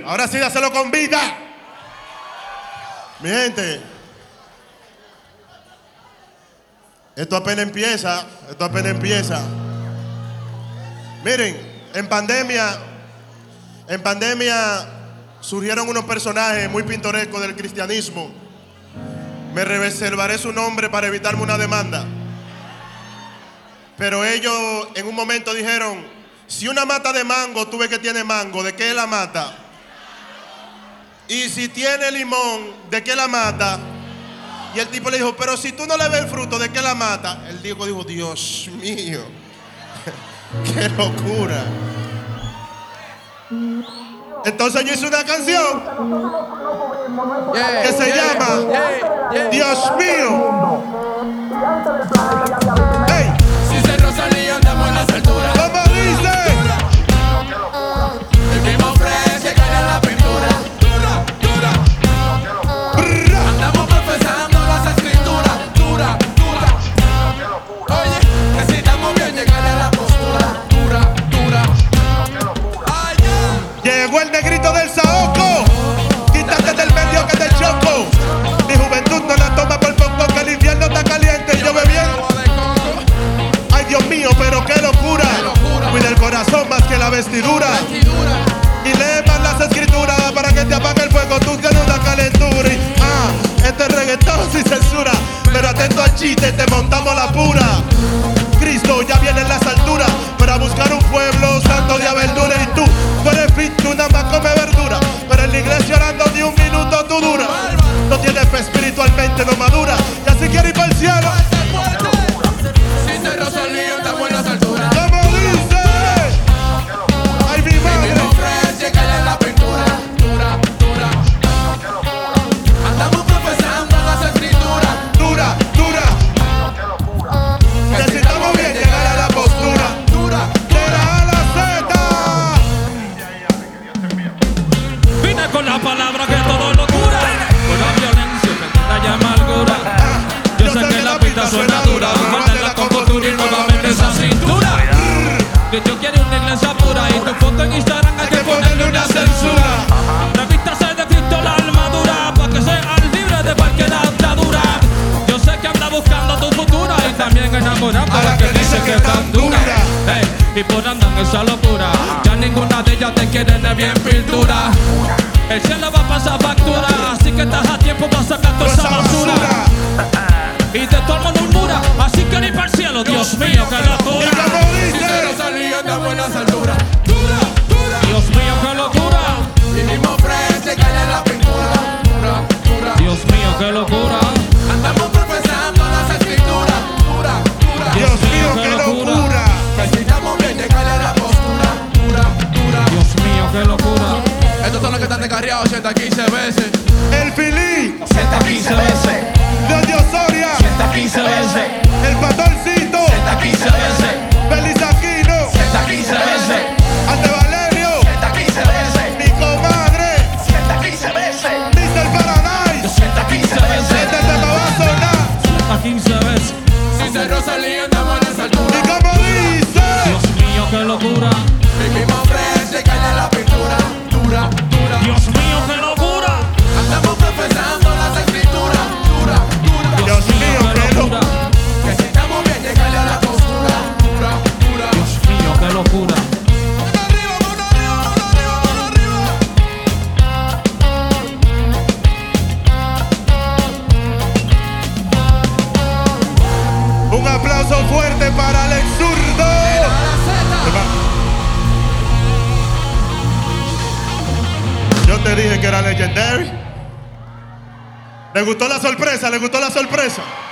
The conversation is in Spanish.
Ahora sí, dáselo con vida. Mi gente, esto apenas empieza. Miren, en pandemia surgieron unos personajes muy pintorescos del cristianismo. Me reservaré su nombre para evitarme una demanda. Pero ellos en un momento dijeron: si una mata de mango, tú ves que tiene mango, ¿de qué es la mata? Y si tiene limón, ¿de qué la mata? Y el tipo le dijo: pero si tú no le ves el fruto, ¿de qué la mata? El dijo, Dios mío, qué locura. Entonces yo hice una canción que se llama Dios mío. Hey. Si se Rosalía andamos en las alturas. ¿Cómo dice? El mismo ofrece cae en la pintura. Andamos profesando las escrituras. Dura. Oye, necesitamos bien llegar a la postura. Dura. Ay, Llegó el negrito del Saoco. Quítate del medio que te choco. Mi juventud no la toma por poco, que el infierno está caliente y yo bebiendo. Ay, Dios mío, pero qué locura. Cuida el corazón más que la vestidura. Y lee más las escrituras para que te apague el fuego. Tú tienes una calentura. Y, este es reggaetón sin censura. Pero atento al chiste, te montamos la pura. Cristo ya viene en las alturas para buscar un pueblo santo de aventura. Y tú eres fit, tú nada más come verdura. Pero en la iglesia orando ni un minuto tú dura. No tienes fe espiritualmente, no madura. Y así quiere ir para el cielo. si se Rosalía andamos en las alturas. ¿Cómo dice? Ay, mi El madre. mismo ofrece cae en la pintura. Dura. Andamos profesando las escrituras. Dura. Necesitamos bien llegar a la postura. De la A a la Z. Vine con la palabra que todo lo cura, con la violencia que trae amargura. Yo sé que la pista suena dura, guarda la compostura y nuevamente esa cintura. Que Dios quiere una iglesia pura y tu foto en Instagram hay que ponerle una censura. Revístase de Cristo la armadura, para que seas libre de cualquier atadura. Yo sé que anda buscando tu futura y también enamorando a la que dice que es tan dura. Hey, y por andar en esa locura, ya ninguna de ellas te quiere de bien pintura. El cielo va a pasar factura, así que estás a tiempo para sacar toda esa basura. Y de todo mundo murmura, así que ni para el cielo, Dios mío, qué locura. Si se Rosalía andamos en las alturas. Dura. Dios mío, qué locura. El mismo ofrece cae en la pintura. Dura. Dios mío, qué locura. Andamos profesando las escrituras. Dura. Dios mío, qué locura. Necesitamos bien llegar a la postura. Dura. Dios mío, qué locura. Estos son los que están descarriados 115 veces. El Filí, 115 veces, Doña Osoria, 115 veces, el Patorcito, 115 veces, Feliz Aquino, 115 veces, Ante Valerio, 115 veces, mi comadre, 115 veces, Mr. Paradise. 115 veces, Este tema va a sonar. 115 veces. Si se Rosalía andamos en las ¿Y alturas. cómo dice? Dios mío, qué locura. El mismo ofrece cae en la pintura. Dura. Dios mío, qué locura. Andamos profesando las escrituras. Dura. Dios mío, qué locura. Necesitamos bien llegar a la postura. Dura. Dios mío, qué locura. Un aplauso fuerte para Alex Zurdo. Yo te dije que era legendary. ¿Le gustó la sorpresa?